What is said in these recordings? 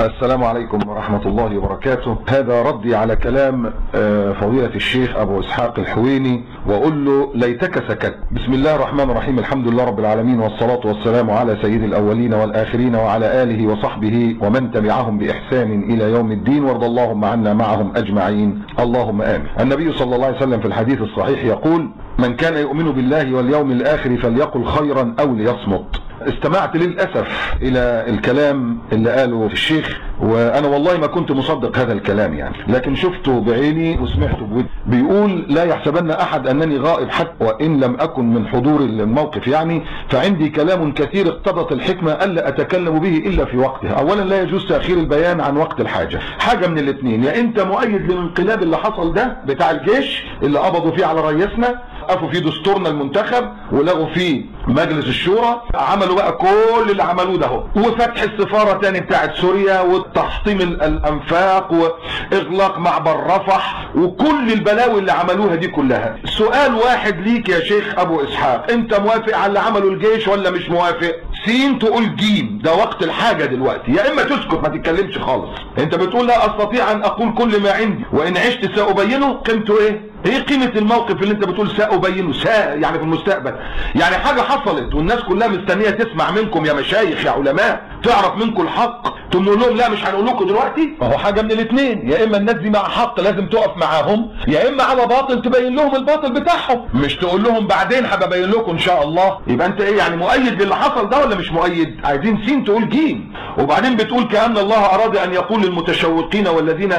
السلام عليكم ورحمة الله وبركاته. هذا ردي على كلام فضيلة الشيخ أبو إسحاق الحويني، وأقول له ليتك سكت. بسم الله الرحمن الرحيم، الحمد لله رب العالمين، والصلاة والسلام على سيد الأولين والآخرين وعلى آله وصحبه ومن تبعهم بإحسان إلى يوم الدين، وارض اللهم عنا معهم أجمعين، اللهم آمين. النبي صلى الله عليه وسلم في الحديث الصحيح يقول: من كان يؤمن بالله واليوم الآخر فليقل خيرا أو ليصمت. استمعت للأسف إلى الكلام اللي قاله الشيخ، وأنا والله ما كنت مصدق هذا الكلام يعني، لكن شفته بعيني وسمعته بودي. بيقول: لا يحسبن أحد أنني غائب حتى وإن لم أكن من حضور الموقف يعني، فعندي كلام كثير اقتضت الحكمة ألا أتكلم به إلا في وقتها. أولا لا يجوز تأخير البيان عن وقت الحاجة، حاجة من الاثنين: يا أنت مؤيد للانقلاب اللي حصل ده بتاع الجيش اللي قبضوا فيه على رئيسنا، وقفوا فيه دستورنا المنتخب ولغوا فيه مجلس الشورى، عملوا بقى كل اللي عملوه ده هو، وفتح السفارة تاني بتاعت سوريا، وتحطيم الانفاق، واغلاق معبر رفح، وكل البلاوي اللي عملوها دي كلها. سؤال واحد ليك يا شيخ ابو اسحاق: انت موافق على اللي عمله الجيش ولا مش موافق؟ سين تقول جيم، ده وقت الحاجة دلوقتي، يا اما تسكت ما تتكلمش خالص. انت بتقول لا استطيع ان اقول كل ما عندي وان عشت سأبينه. قيمته ايه؟ ايه قيمة الموقف اللي انت بتقول سأبينه؟ يعني في المستقبل، يعني حاجة حصلت والناس كلها مستنية تسمع منكم يا مشايخ يا علماء، تعرف منكم الحق، تقول لهم لا مش هنقول لكم دلوقتي. فهو حاجة من الاثنين: يا اما الناس دي مع حق لازم تقف معاهم، يا اما على باطل تبين لهم الباطل بتاعهم، مش تقول لهم بعدين هبين لكم ان شاء الله. يبقى انت ايه يعني، مؤيد للي حصل ده ولا مش مؤيد؟ عايزين سين تقول جيم. وبعدين بتقول كأن الله اراد ان يقول للمتشوقين والذين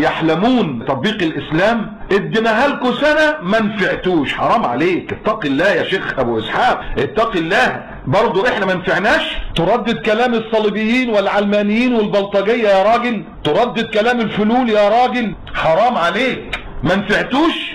يحلمون تطبيق الاسلام: اديناها لكم سنة ما نفعتوش. حرام عليك، اتق الله يا شيخ ابو اسحاق، اتق الله. برضو احنا ما نفعناش؟ تردد كلام الصليبيين والعلمانيين والبلطجية يا راجل، تردد كلام الفلول يا راجل، حرام عليك. ما نفعتوش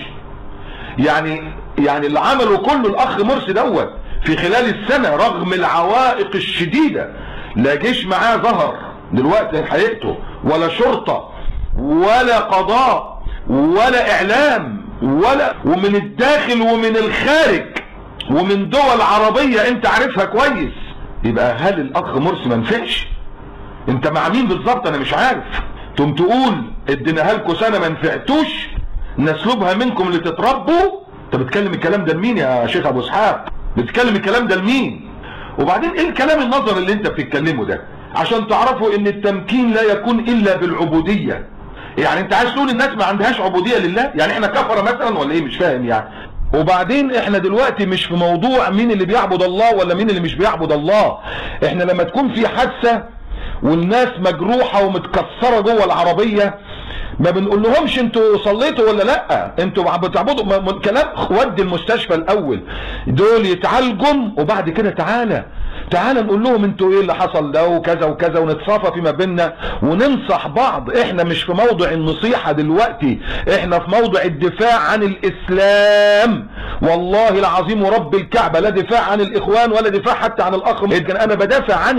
يعني اللي عمله كله الاخ مرسي دوت في خلال السنة رغم العوائق الشديدة، لا جيش معاه ظهر دلوقتي حقيقته، ولا شرطة ولا قضاء ولا اعلام، ومن الداخل ومن الخارج ومن دول عربية انت عارفها كويس. يبقى هل الاخ مرسي ما نفعش؟ انت مع مين بالظبط؟ انا مش عارف. تقوم تقول اديناها لكم سنة ما نفعتوش، نسلبها منكم لتتربوا. انت بتكلم الكلام ده لمين يا شيخ ابو اسحاق؟ بتكلم الكلام ده لمين؟ وبعدين ايه الكلام النظري اللي انت بتتكلمه ده؟ عشان تعرفوا ان التمكين لا يكون الا بالعبودية. يعني انت عايز تقول الناس ما عندهاش عبودية لله؟ يعني احنا كفرة مثلا ولا ايه؟ مش فاهم يعني. وبعدين احنا دلوقتي مش في موضوع مين اللي بيعبد الله ولا مين اللي مش بيعبد الله. احنا لما تكون في حادثة والناس مجروحة ومتكسرة جوه العربية، ما بنقول لهمش انتوا صليتوا ولا لا، انتوا بتعبدوا. كلام ودي المستشفى الاول دول يتعالجوا، وبعد كده تعالى نقول لهم انتوا ايه اللي حصل ده وكذا وكذا، ونتصافى فيما بيننا وننصح بعض. احنا مش في موضع النصيحة دلوقتي، احنا في موضع الدفاع عن الاسلام. والله العظيم ورب الكعبة لا دفاع عن الاخوان ولا دفاع حتى عن الاخ، لكن انا بدافع عن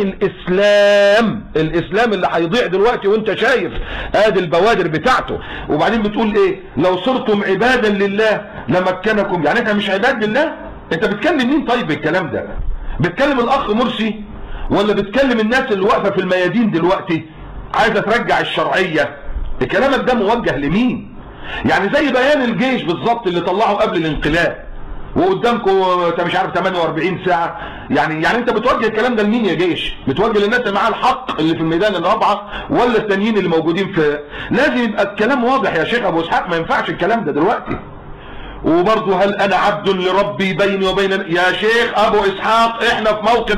الاسلام اللي هيضيع دلوقتي، وانت شايف ادي البوادر بتاعته. وبعدين بتقول ايه؟ لو صرتم عبادا لله لمكنكم. يعني احنا مش عباد لله؟ انت بتكلم مين طيب الكلام ده؟ بتكلم الاخ مرسي ولا بتكلم الناس اللي واقفه في الميادين دلوقتي عايزه ترجع الشرعيه؟ كلامك ده موجه لمين؟ يعني زي بيان الجيش بالظبط اللي طلعه قبل الانقلاب وقدامكم انت مش عارف 48 ساعه. يعني انت بتوجه الكلام ده لمين يا جيش؟ بتوجه للناس اللي معاها الحق اللي في الميدان الرابعه ولا التانيين اللي موجودين في؟ لازم يبقى الكلام واضح يا شيخ ابو اسحاق، ما ينفعش الكلام ده دلوقتي. وبرضه هل انا عبد لربي بيني وبين يا شيخ ابو اسحاق؟ احنا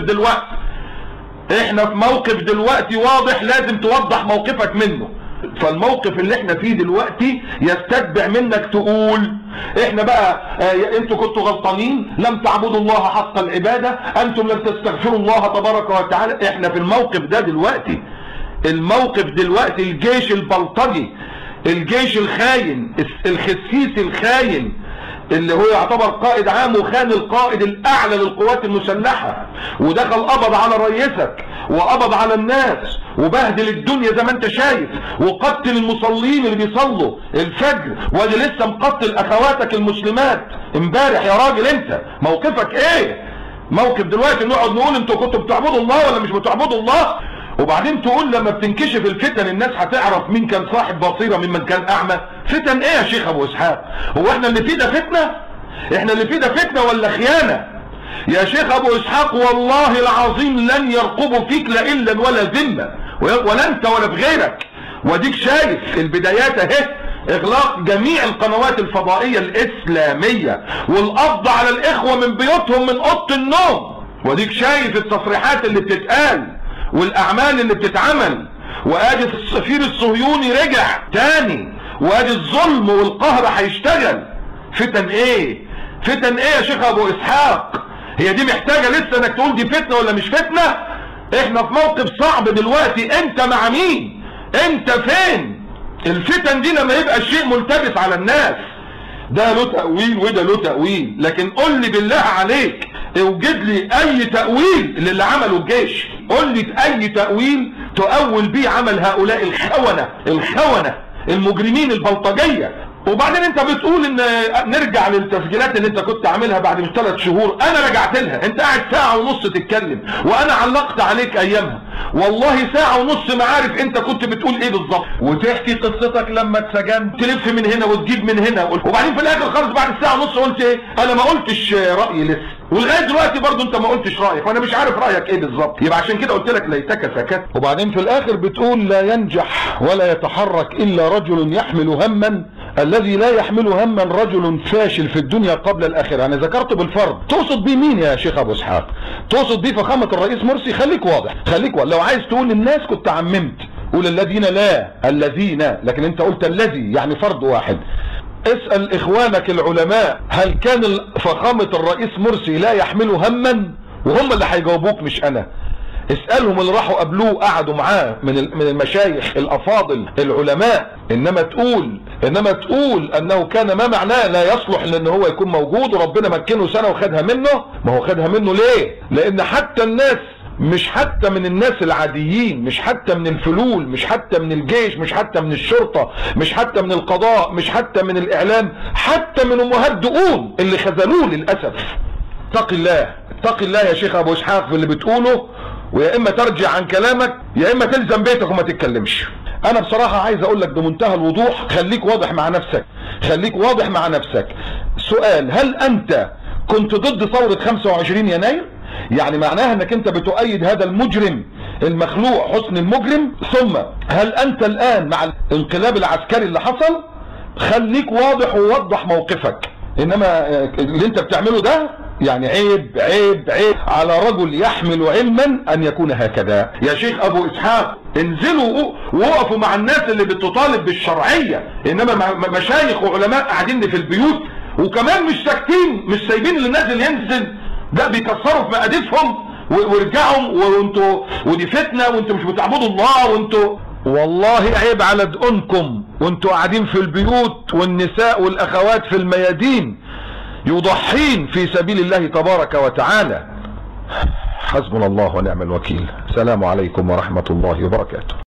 في موقف دلوقتي واضح، لازم توضح موقفك منه. فالموقف اللي احنا فيه دلوقتي يستتبع منك تقول احنا بقى انتوا كنتوا غلطانين، لم تعبدوا الله حق العبادة، انتم لم تستغفروا الله تبارك وتعالى. احنا في الموقف ده دلوقتي، الموقف دلوقتي الجيش البلطجي، الجيش الخاين، الخسيس الخاين اللي هو يعتبر قائد عام وخان القائد الاعلى للقوات المسلحة، ودخل قبض على رئيسك وقبض على الناس وبهدل الدنيا زي ما انت شايف، وقتل المصلين اللي بيصلوا الفجر، وادي لسه مقتل اخواتك المسلمات امبارح. يا راجل انت موقفك ايه؟ موقف دلوقتي نقعد نقول انتوا كنتوا بتعبدوا الله ولا مش بتعبدوا الله؟ وبعدين تقول لما بتنكشف الفتن الناس هتعرف مين كان صاحب بصيرة ممن كان اعمى. فتن ايه يا شيخ ابو اسحاق؟ هو احنا اللي فيه ده فتنة؟ احنا اللي فيه ده فتنة ولا خيانة؟ يا شيخ ابو اسحاق والله العظيم لن يرقبوا فيك لا الا ولا ذمة، ولا انت ولا بغيرك. وديك شايف البدايات اهي، اغلاق جميع القنوات الفضائية الاسلامية والقبض على الاخوة من بيوتهم من اوضه النوم. وديك شايف التصريحات اللي بتتقال والاعمال اللي بتتعمل. وادي السفير الصهيوني رجع تاني، وادي الظلم والقهر هيشتغل. فتن ايه؟ فتن ايه يا شيخ ابو اسحاق؟ هي دي محتاجة لسه انك تقول دي فتنة ولا مش فتنة؟ احنا في موقف صعب دلوقتي. انت مع مين؟ انت فين؟ الفتن دي لما يبقى الشيء ملتبس على الناس، ده له تأويل وده له تأويل. لكن قل لي بالله عليك، اوجد لي اي تأويل للي عمله الجيش. قل لي اي تأويل تؤول بيه عمل هؤلاء الخونة المجرمين البلطجية. وبعدين انت بتقول ان نرجع للتسجيلات اللي انت كنت عاملها بعد مش 3 شهور. انا رجعت لها، انت قاعد ساعة ونص تتكلم وانا علقت عليك ايامها. والله ساعة ونص ما عارف انت كنت بتقول ايه بالظبط، وتحكي قصتك لما اتسجنت، تلف من هنا وتجيب من هنا. وبعدين في الاخر خالص بعد الساعة ونص قلت ايه؟ انا ما قلتش رأيي لسه، ولغايه دلوقتي برضو انت ما قلتش رايك، وانا مش عارف رايك ايه بالظبط. يبقى عشان كده قلت لك ليتك سكت. وبعدين في الاخر بتقول لا ينجح ولا يتحرك الا رجل يحمل هما الذي لا يحمل هما رجل فاشل في الدنيا قبل الاخره. انا ذكرت بالفرض، تقصد بيه مين يا شيخ ابو اسحاق؟ تقصد بيه فخامه الرئيس مرسي؟ خليك واضح، خليك واضح. لو عايز تقول للناس كنت عممت، قول الذين، لا الذين، لكن انت قلت الذي، يعني فرد واحد. اسأل اخوانك العلماء هل كان فخامة الرئيس مرسي لا يحمل هما؟ وهم اللي هيجاوبوك مش انا. اسألهم اللي راحوا قابلوه قعدوا معاه من المشايخ الافاضل العلماء. انما تقول انه كان ما معناه لا يصلح لان هو يكون موجود وربنا مكنه سنة وخدها منه. ما هو خدها منه ليه؟ لان حتى الناس، مش حتى من الناس العاديين، مش حتى من الفلول، مش حتى من الجيش، مش حتى من الشرطة، مش حتى من القضاء، مش حتى من الاعلام، حتى من امهات دقون اللي خذلوه للاسف. اتق الله، اتق الله يا شيخ ابو اسحاق في اللي بتقوله، ويا اما ترجع عن كلامك يا اما تلزم بيتك وما تتكلمش. انا بصراحة عايز اقول لك بمنتهى الوضوح، خليك واضح مع نفسك، خليك واضح مع نفسك. سؤال، هل انت كنت ضد ثورة 25 يناير؟ يعني معناها انك انت بتؤيد هذا المجرم المخلوع حسني المجرم؟ ثم هل انت الان مع الانقلاب العسكري اللي حصل؟ خليك واضح ووضح موقفك. انما اللي انت بتعمله ده يعني عيب عيب عيب على رجل يحمل علما ان يكون هكذا. يا شيخ ابو اسحاق انزلوا ووقفوا مع الناس اللي بتطالب بالشرعية، انما مشايخ وعلماء قاعدين في البيوت وكمان مش ساكتين، مش سايبين اللي نازل ينزل، ده بيكسروا في مقاديفهم ويرجعوا وانتوا ودي فتنة وانتوا مش بتعبدوا الله وانتوا. والله عيب على دقنكم وانتوا قاعدين في البيوت والنساء والاخوات في الميادين يضحين في سبيل الله تبارك وتعالى. حسبنا الله ونعم الوكيل. السلام عليكم ورحمة الله وبركاته.